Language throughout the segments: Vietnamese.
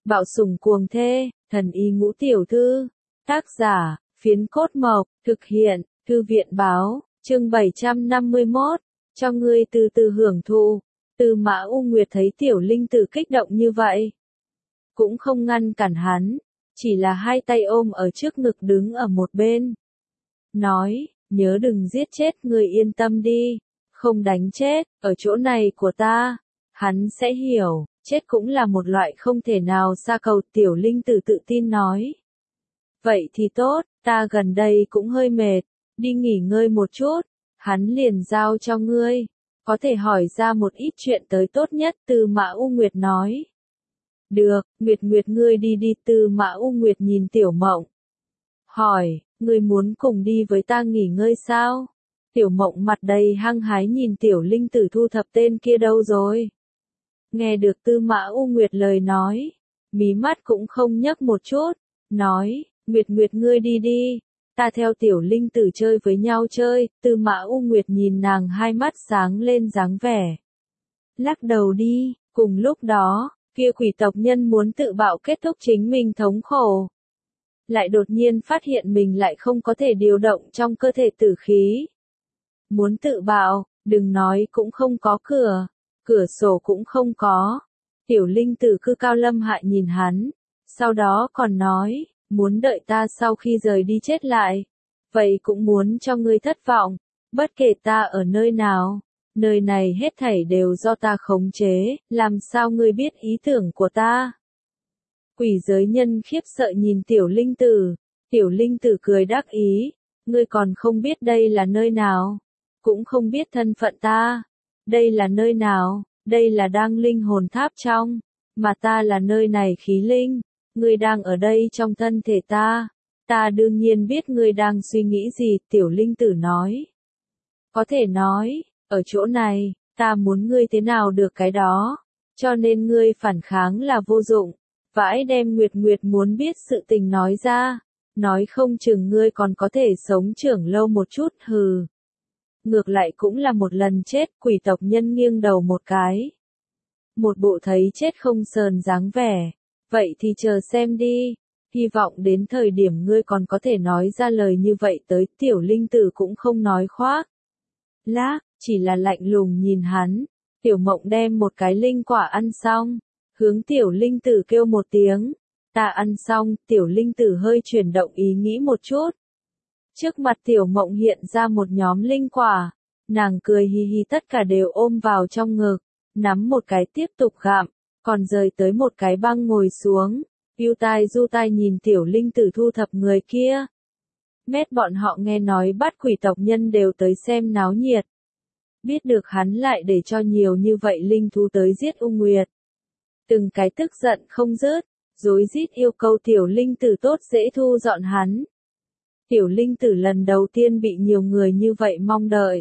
Bạo sủng cuồng thê, thần y ngũ tiểu thư. Tác giả, Phiến Cốt Mộc, thực hiện, Thư viện báo, chương 751, cho ngươi từ từ hưởng thụ. Tư Mã U Nguyệt thấy Tiểu Linh Tử kích động như vậy, cũng không ngăn cản hắn, chỉ là hai tay ôm ở trước ngực đứng ở một bên. Nói, nhớ đừng giết chết người, yên tâm đi, không đánh chết, ở chỗ này của ta, hắn sẽ hiểu, chết cũng là một loại không thể nào xa cầu. Tiểu Linh Tử tự tin nói. Vậy thì tốt, ta gần đây cũng hơi mệt, đi nghỉ ngơi một chút, hắn liền giao cho ngươi, có thể hỏi ra một ít chuyện tới tốt nhất. Tư Mã U Nguyệt nói. Được, Nguyệt ngươi đi đi. Tư Mã U Nguyệt nhìn Tiểu Mộng, hỏi, ngươi muốn cùng đi với ta nghỉ ngơi sao? Tiểu Mộng mặt đầy hăng hái nhìn Tiểu Linh Tử, thu thập tên kia đâu rồi? Nghe được Tư Mã U Nguyệt lời nói, mí mắt cũng không nhấc một chút, nói, Nguyệt ngươi đi đi, ta theo Tiểu Linh Tử chơi với nhau chơi. Tư Mã U Nguyệt nhìn nàng, hai mắt sáng lên dáng vẻ lắc đầu đi. Cùng lúc đó, kia quỷ tộc nhân muốn tự bạo kết thúc chính mình thống khổ, lại đột nhiên phát hiện mình lại không có thể điều động trong cơ thể tử khí. Muốn tự bạo, đừng nói cũng không có cửa sổ cũng không có. Tiểu Linh Tử cư cao lâm hạ nhìn hắn, sau đó còn nói, muốn đợi ta sau khi rời đi chết lại, vậy cũng muốn cho ngươi thất vọng, bất kể ta ở nơi nào, nơi này hết thảy đều do ta khống chế, làm sao ngươi biết ý tưởng của ta? Quỷ giới nhân khiếp sợ nhìn Tiểu Linh Tử, Tiểu Linh Tử cười đắc ý, ngươi còn không biết đây là nơi nào, cũng không biết thân phận ta, đây là nơi nào, đây là đang linh hồn tháp trong, mà ta là nơi này khí linh, ngươi đang ở đây trong thân thể ta đương nhiên biết ngươi đang suy nghĩ gì. Tiểu Linh Tử nói, có thể nói, ở chỗ này, ta muốn ngươi thế nào được cái đó, cho nên ngươi phản kháng là vô dụng, vãi đem Nguyệt muốn biết sự tình nói ra, nói không chừng ngươi còn có thể sống trưởng lâu một chút. Hừ, ngược lại cũng là một lần chết. Quỷ tộc nhân nghiêng đầu một cái, một bộ thấy chết không sờn dáng vẻ, vậy thì chờ xem đi, hy vọng đến thời điểm ngươi còn có thể nói ra lời như vậy tới. Tiểu Linh Tử cũng không nói khoác lác, chỉ là lạnh lùng nhìn hắn. Tiểu Mộng đem một cái linh quả ăn xong, hướng Tiểu Linh Tử kêu một tiếng, ta ăn xong. Tiểu Linh Tử hơi chuyển động ý nghĩ một chút, trước mặt Tiểu Mộng hiện ra một nhóm linh quả, nàng cười hi hi, tất cả đều ôm vào trong ngực, nắm một cái tiếp tục gặm, còn rời tới một cái băng ngồi xuống, ưu tai du tai nhìn Tiểu Linh Tử thu thập người kia. Mét bọn họ nghe nói bắt quỷ tộc nhân đều tới xem náo nhiệt, biết được hắn lại để cho nhiều như vậy linh thú tới giết U Nguyệt, từng cái tức giận không dứt, rối rít yêu cầu Tiểu Linh Tử tốt dễ thu dọn hắn. Tiểu Linh Tử lần đầu tiên bị nhiều người như vậy mong đợi,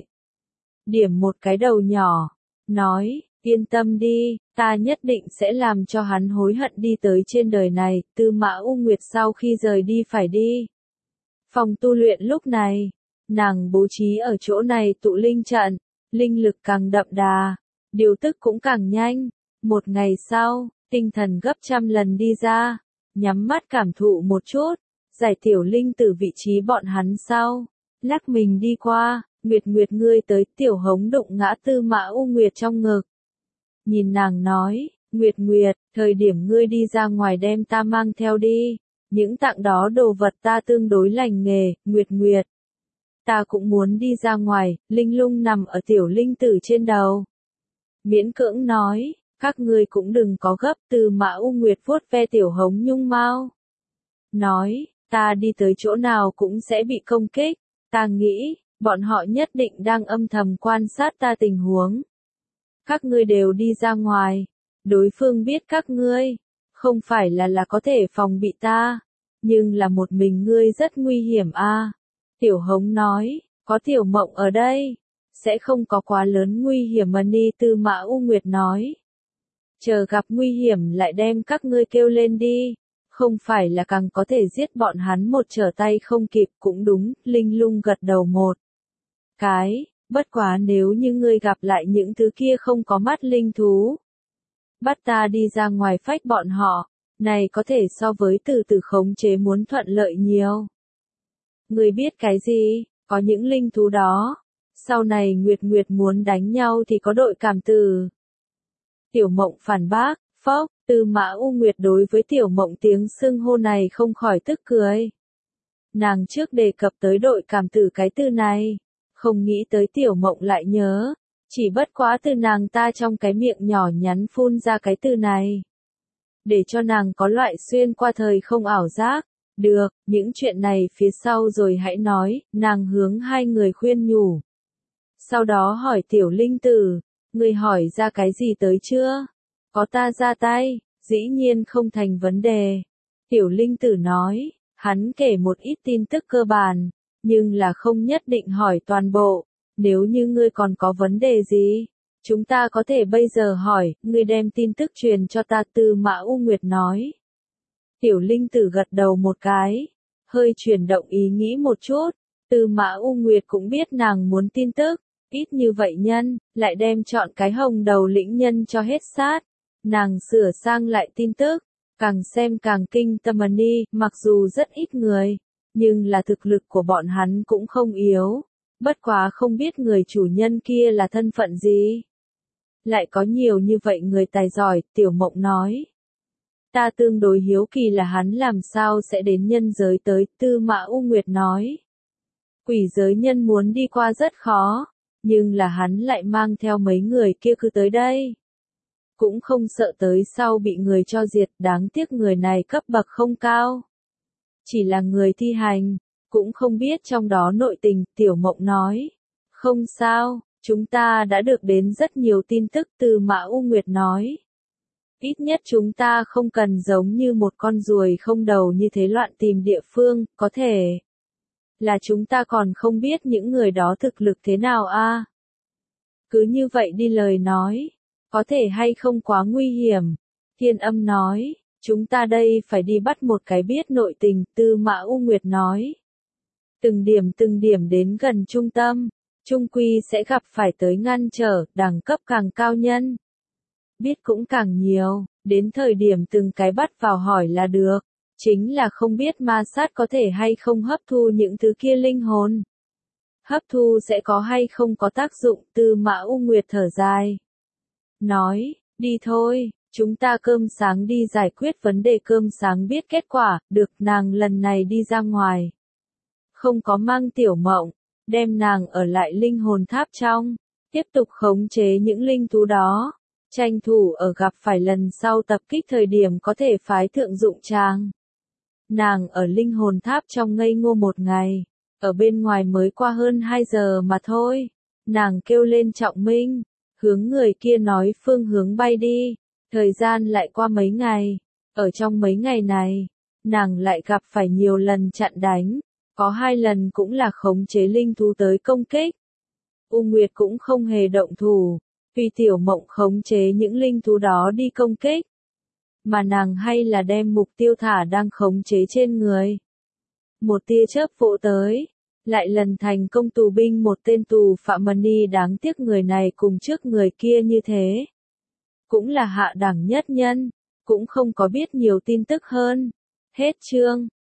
điểm một cái đầu nhỏ, nói, yên tâm đi, ta nhất định sẽ làm cho hắn hối hận đi tới trên đời này. Tư Mã U Nguyệt sau khi rời đi phải đi phòng tu luyện, lúc này, nàng bố trí ở chỗ này tụ linh trận, linh lực càng đậm đà, điều tức cũng càng nhanh. Một ngày sau, tinh thần gấp trăm lần đi ra, nhắm mắt cảm thụ một chút, giải Tiểu Linh Tử vị trí bọn hắn sau, lắc mình đi qua. Nguyệt ngươi tới. Tiểu Hống đụng ngã Tư Mã U Nguyệt trong ngực, nhìn nàng nói, Nguyệt, thời điểm ngươi đi ra ngoài đem ta mang theo đi, những tặng đó đồ vật ta tương đối lành nghề. Nguyệt, ta cũng muốn đi ra ngoài. Linh lung nằm ở Tiểu Linh Tử trên đầu, miễn cưỡng nói, các ngươi cũng đừng có gấp. Tư Mã U Nguyệt vuốt ve Tiểu Hống nhung mao, nói, ta đi tới chỗ nào cũng sẽ bị công kích, ta nghĩ, bọn họ nhất định đang âm thầm quan sát ta tình huống. Các ngươi đều đi ra ngoài, đối phương biết các ngươi, không phải là có thể phòng bị ta, nhưng là một mình ngươi rất nguy hiểm a. Tiểu Hống nói, có Tiểu Mộng ở đây, sẽ không có quá lớn nguy hiểm mà ni. Tư Mã U Nguyệt nói, chờ gặp nguy hiểm lại đem các ngươi kêu lên đi, không phải là càng có thể giết bọn hắn một trở tay không kịp. Cũng đúng. Linh lung gật đầu một cái, bất quá nếu như ngươi gặp lại những thứ kia không có mắt linh thú, bắt ta đi ra ngoài phách bọn họ, Này có thể so với từ từ khống chế muốn thuận lợi nhiều. Người biết cái gì, có những linh thú đó. Sau này Nguyệt Nguyệt muốn đánh nhau thì có đội cảm tử. Tiểu Mộng phản bác, phốc, Tư Mã U Nguyệt đối với Tiểu Mộng tiếng xưng hô này không khỏi tức cười. Nàng trước đề cập tới đội cảm tử cái từ này, không nghĩ tới Tiểu Mộng lại nhớ, chỉ bất quá từ nàng ta trong cái miệng nhỏ nhắn phun ra cái từ này. Để cho nàng có loại xuyên qua thời không ảo giác. Được, những chuyện này phía sau rồi hãy nói, nàng hướng hai người khuyên nhủ. Sau đó hỏi Tiểu Linh Tử, người hỏi ra cái gì tới chưa? Có ta ra tay, dĩ nhiên không thành vấn đề. Tiểu Linh Tử nói, hắn kể một ít tin tức cơ bản, nhưng là không nhất định hỏi toàn bộ. Nếu như ngươi còn có vấn đề gì, chúng ta có thể bây giờ hỏi, ngươi đem tin tức truyền cho ta. Tư Mã U Nguyệt nói. Tiểu Linh Tử gật đầu một cái, hơi chuyển động ý nghĩ một chút. Tư Mã U Nguyệt cũng biết nàng muốn tin tức, ít như vậy nhân, lại đem chọn cái hồng đầu lĩnh nhân cho hết sát. Nàng sửa sang lại tin tức, càng xem càng kinh tâm đi, mặc dù rất ít người, nhưng là thực lực của bọn hắn cũng không yếu. Bất quá không biết người chủ nhân kia là thân phận gì. Lại có nhiều như vậy người tài giỏi, Tiểu Mộng nói. Ta tương đối hiếu kỳ là hắn làm sao sẽ đến nhân giới tới, Tư Mã U Nguyệt nói. Quỷ giới nhân muốn đi qua rất khó, nhưng là hắn lại mang theo mấy người kia cứ tới đây. Cũng không sợ tới sau bị người cho diệt, đáng tiếc người này cấp bậc không cao. Chỉ là người thi hành, cũng không biết trong đó nội tình, Tiểu Mộng nói. Không sao, chúng ta đã được đến rất nhiều tin tức. Tư Mã U Nguyệt nói. Ít nhất chúng ta không cần giống như một con ruồi không đầu như thế loạn tìm địa phương, có thể là chúng ta còn không biết những người đó thực lực thế nào a. Cứ như vậy đi lời nói, có thể hay không quá nguy hiểm. Thiên Âm nói, chúng ta đây phải đi bắt một cái biết nội tình. Tư Mã U Nguyệt nói. Từng điểm đến gần trung tâm, trung quy sẽ gặp phải tới ngăn trở, đẳng cấp càng cao nhân. Biết cũng càng nhiều, đến thời điểm từng cái bắt vào hỏi là được. Chính là không biết ma sát có thể hay không hấp thu những thứ kia linh hồn. Hấp thu sẽ có hay không có tác dụng. Tư Mã U Nguyệt thở dài. Nói, đi thôi, chúng ta cơm sáng đi giải quyết vấn đề. Cơm sáng biết kết quả, được. Nàng lần này đi ra ngoài. Không có mang Tiểu Mộng, đem nàng ở lại linh hồn tháp trong, tiếp tục khống chế những linh thú đó. Tranh thủ ở gặp phải lần sau tập kích thời điểm có thể phái thượng dụng tràng. Nàng ở linh hồn tháp trong ngây ngô một ngày, ở bên ngoài mới qua hơn 2 giờ mà thôi. Nàng kêu lên Trọng Minh, hướng người kia nói phương hướng bay đi. Thời gian lại qua mấy ngày, ở trong mấy ngày này, nàng lại gặp phải nhiều lần chặn đánh, có 2 lần cũng là khống chế linh thú tới công kích. U Nguyệt cũng không hề động thủ. Vì Tiểu Mộng khống chế những linh thú đó đi công kích, mà nàng hay là đem mục tiêu thả đang khống chế trên người. Một tia chớp vỗ tới, lại lần thành công tù binh một tên tù phạm Mani. Đáng tiếc người này cùng trước người kia như thế, cũng là hạ đẳng nhất nhân, cũng không có biết nhiều tin tức hơn. Hết chương.